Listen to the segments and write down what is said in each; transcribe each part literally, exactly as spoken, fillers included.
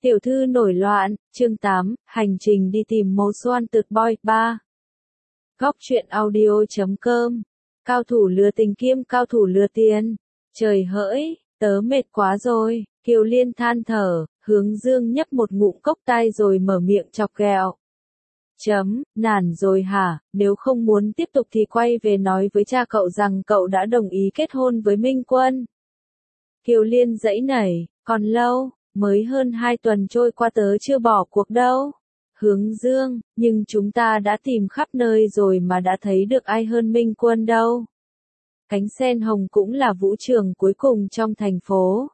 Tiểu thư nổi loạn, chương tám, hành trình đi tìm Mộ Xoan Tượt Boy, ba. Góc truyện audio chấm com. Cao thủ lừa tình kiêm cao thủ lừa tiền. Trời hỡi, tớ mệt quá rồi, Kiều Liên than thở, Hướng Dương nhấp một ngụm cốc tai rồi mở miệng chọc ghẹo. Chấm, nản rồi hả, nếu không muốn tiếp tục thì quay về nói với cha cậu rằng cậu đã đồng ý kết hôn với Minh Quân. Kiều Liên giãy nảy, còn lâu, mới hơn hai tuần trôi qua tớ chưa bỏ cuộc đâu. Hướng Dương, nhưng chúng ta đã tìm khắp nơi rồi mà đã thấy được ai hơn Minh Quân đâu. Cánh sen hồng cũng là vũ trường cuối cùng trong thành phố.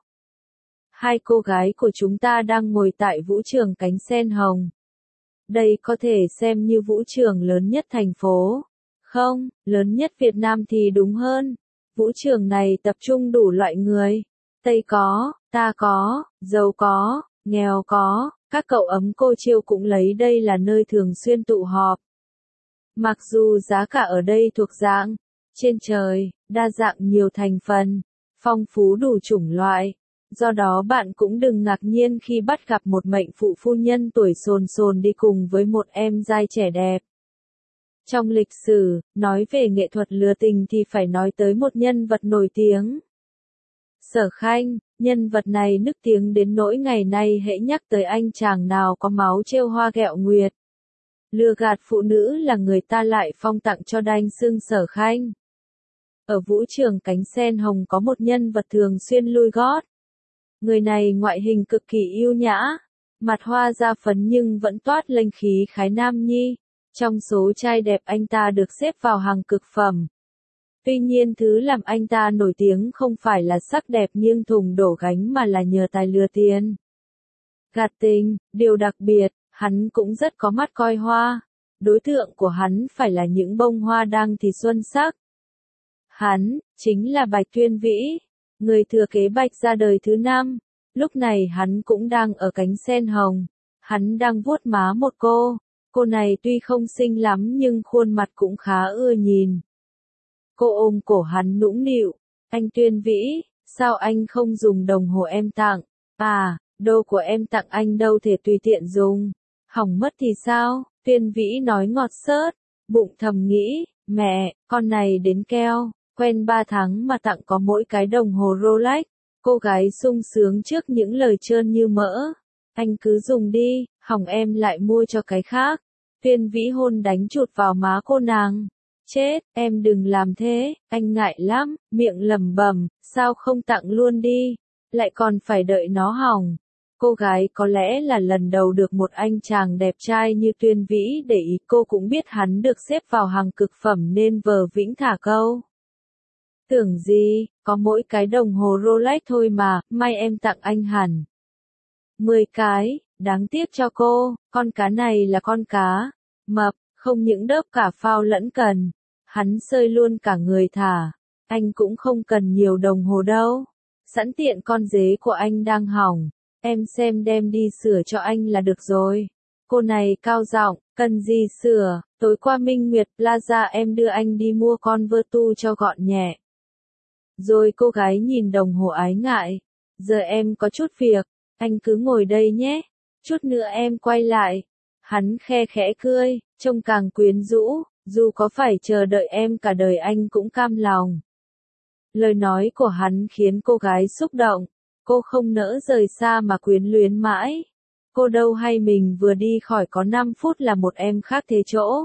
Hai cô gái của chúng ta đang ngồi tại vũ trường cánh sen hồng. Đây có thể xem như vũ trường lớn nhất thành phố. Không, lớn nhất Việt Nam thì đúng hơn. Vũ trường này tập trung đủ loại người. Tây có, ta có, giàu có, nghèo có, các cậu ấm cô chiêu cũng lấy đây là nơi thường xuyên tụ họp. Mặc dù giá cả ở đây thuộc dạng trên trời, đa dạng nhiều thành phần, phong phú đủ chủng loại. Do đó bạn cũng đừng ngạc nhiên khi bắt gặp một mệnh phụ phu nhân tuổi sồn sồn đi cùng với một em giai trẻ đẹp. Trong lịch sử, nói về nghệ thuật lừa tình thì phải nói tới một nhân vật nổi tiếng. Sở Khanh, nhân vật này nức tiếng đến nỗi ngày nay hễ nhắc tới anh chàng nào có máu trêu hoa ghẹo nguyệt. Lừa gạt phụ nữ là người ta lại phong tặng cho đanh xưng Sở Khanh. Ở vũ trường cánh sen hồng có một nhân vật thường xuyên lui gót. Người này ngoại hình cực kỳ yêu nhã, mặt hoa da phấn nhưng vẫn toát lênh khí khái nam nhi. Trong số trai đẹp anh ta được xếp vào hàng cực phẩm. Tuy nhiên thứ làm anh ta nổi tiếng không phải là sắc đẹp nghiêng thùng đổ gánh mà là nhờ tài lừa tiền. Gạt tình, điều đặc biệt, hắn cũng rất có mắt coi hoa. Đối tượng của hắn phải là những bông hoa đang thì xuân sắc. Hắn, chính là Bạch Tuyên Vĩ, người thừa kế Bạch ra đời thứ năm. Lúc này hắn cũng đang ở cánh sen hồng. Hắn đang vuốt má một cô. Cô này tuy không xinh lắm nhưng khuôn mặt cũng khá ưa nhìn. Cô ôm cổ hắn nũng nịu. Anh Tuyên Vĩ, sao anh không dùng đồng hồ em tặng? À, đô của em tặng anh đâu thể tùy tiện dùng. Hỏng mất thì sao? Tuyên Vĩ nói ngọt xớt. Bụng thầm nghĩ, mẹ, con này đến keo. Quen ba tháng mà tặng có mỗi cái đồng hồ Rolex. Cô gái sung sướng trước những lời trơn như mỡ. Anh cứ dùng đi, hỏng em lại mua cho cái khác. Tuyên Vĩ hôn đánh chụt vào má cô nàng. Chết, em đừng làm thế, anh ngại lắm, miệng lẩm bẩm, sao không tặng luôn đi, lại còn phải đợi nó hỏng. Cô gái có lẽ là lần đầu được một anh chàng đẹp trai như Tuyên Vĩ để ý, cô cũng biết hắn được xếp vào hàng cực phẩm nên vờ vĩnh thả câu. Tưởng gì, có mỗi cái đồng hồ Rolex thôi mà, may em tặng anh hẳn. Mười cái, đáng tiếc cho cô, con cá này là con cá mập, không những đớp cả phao lẫn cần. Hắn sơi luôn cả người thả. Anh cũng không cần nhiều đồng hồ đâu. Sẵn tiện con dế của anh đang hỏng. Em xem đem đi sửa cho anh là được rồi. Cô này cao giọng, cần gì sửa, tối qua Minh Nguyệt Plaza em đưa anh đi mua con Vertu cho gọn nhẹ. Rồi cô gái nhìn đồng hồ ái ngại. Giờ em có chút việc, anh cứ ngồi đây nhé. Chút nữa em quay lại. Hắn khe khẽ cười, trông càng quyến rũ. Dù có phải chờ đợi em cả đời anh cũng cam lòng. Lời nói của hắn khiến cô gái xúc động. Cô không nỡ rời xa mà quyến luyến mãi. Cô đâu hay mình vừa đi khỏi có năm phút là một em khác thế chỗ.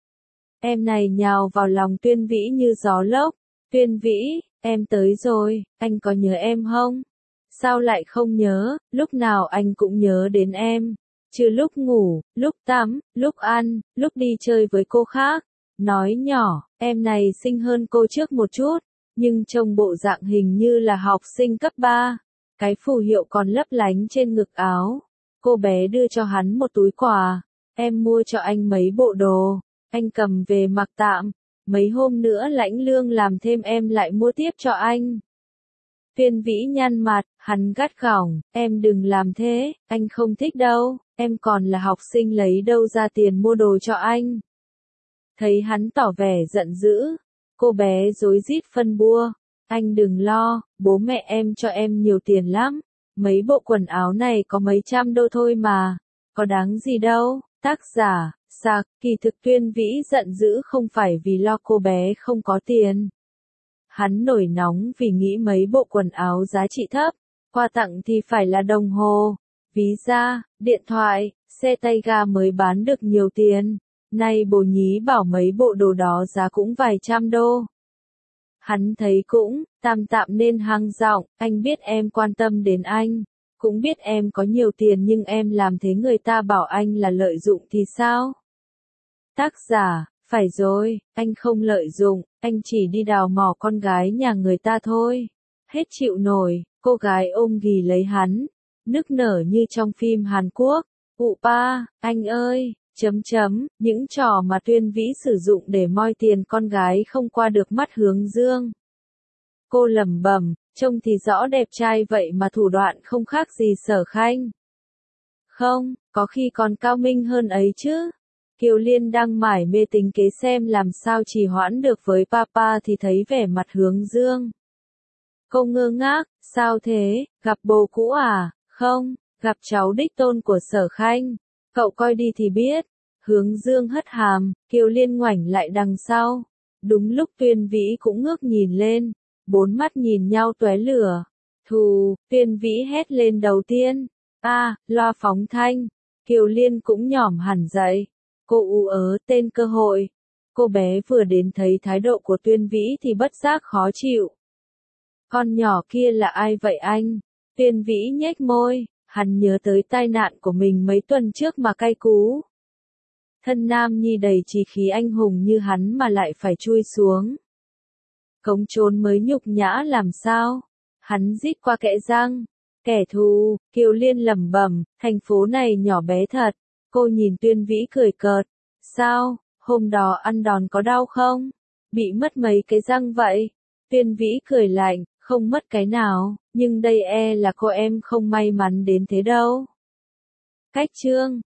Em này nhào vào lòng Tuyên Vĩ như gió lốc. Tuyên Vĩ, em tới rồi, anh có nhớ em không? Sao lại không nhớ, lúc nào anh cũng nhớ đến em. Trừ lúc ngủ, lúc tắm, lúc ăn, lúc đi chơi với cô khác. Nói nhỏ, em này xinh hơn cô trước một chút, nhưng trông bộ dạng hình như là học sinh cấp ba. Cái phù hiệu còn lấp lánh trên ngực áo. Cô bé đưa cho hắn một túi quà. Em mua cho anh mấy bộ đồ. Anh cầm về mặc tạm. Mấy hôm nữa lãnh lương làm thêm em lại mua tiếp cho anh. Tuyên Vĩ nhăn mặt, hắn gắt gỏng, em đừng làm thế, anh không thích đâu, em còn là học sinh lấy đâu ra tiền mua đồ cho anh. Thấy hắn tỏ vẻ giận dữ, cô bé rối rít phân bua, anh đừng lo, bố mẹ em cho em nhiều tiền lắm, Mấy bộ quần áo này có mấy trăm đô thôi mà, có đáng gì đâu. Tác giả, Sạc, kỳ thực Tuyên Vĩ giận dữ không phải vì lo cô bé không có tiền. Hắn nổi nóng vì nghĩ mấy bộ quần áo giá trị thấp, quà tặng thì phải là đồng hồ, ví da, điện thoại, xe tay ga mới bán được nhiều tiền. Nay bồ nhí bảo mấy bộ đồ đó giá cũng vài trăm đô. Hắn thấy cũng, tam tạm nên hăng giọng, anh biết em quan tâm đến anh, cũng biết em có nhiều tiền nhưng em làm thế người ta bảo anh là lợi dụng thì sao? Tác giả, phải rồi, anh không lợi dụng, anh chỉ đi đào mỏ con gái nhà người ta thôi. Hết chịu nổi, cô gái ôm ghì lấy hắn, nức nở như trong phim Hàn Quốc. Ụ pa, anh ơi, chấm chấm, những trò mà Tuyên Vĩ sử dụng để moi tiền con gái không qua được mắt Hướng Dương. Cô lẩm bẩm, trông thì rõ đẹp trai vậy mà thủ đoạn không khác gì Sở Khanh. Không, có khi còn cao minh hơn ấy chứ. Kiều Liên đang mải mê tính kế xem làm sao trì hoãn được với papa thì thấy vẻ mặt Hướng Dương. Cô ngơ ngác, sao thế, gặp bồ cũ à? Không, gặp cháu đích tôn của Sở Khanh. Cậu coi đi thì biết. Hướng Dương hất hàm, Kiều Liên ngoảnh lại đằng sau. Đúng lúc Tuyên Vĩ cũng ngước nhìn lên, bốn mắt nhìn nhau tóe lửa. Thù, Tuyên Vĩ hét lên đầu tiên. A, à, loa phóng thanh. Kiều Liên cũng nhỏm hẳn dậy. Cô ú ớ tên cơ hội. Cô bé vừa đến thấy thái độ của Tuyên Vĩ thì bất giác khó chịu. Con nhỏ kia là ai vậy anh? Tuyên Vĩ nhếch môi, hắn nhớ tới tai nạn của mình mấy tuần trước mà cay cú. Thân nam nhi đầy chí khí anh hùng như hắn mà lại phải chui xuống cống trốn mới nhục nhã làm sao? Hắn rít qua kẽ răng. Kẻ thù, Kiều Liên lẩm bẩm, thành phố này nhỏ bé thật. Cô nhìn Tuyên Vĩ cười cợt. Sao, hôm đó ăn đòn có đau không? Bị mất mấy cái răng vậy? Tuyên Vĩ cười lạnh, không mất cái nào, nhưng đây e là cô em không may mắn đến thế đâu. Cách chương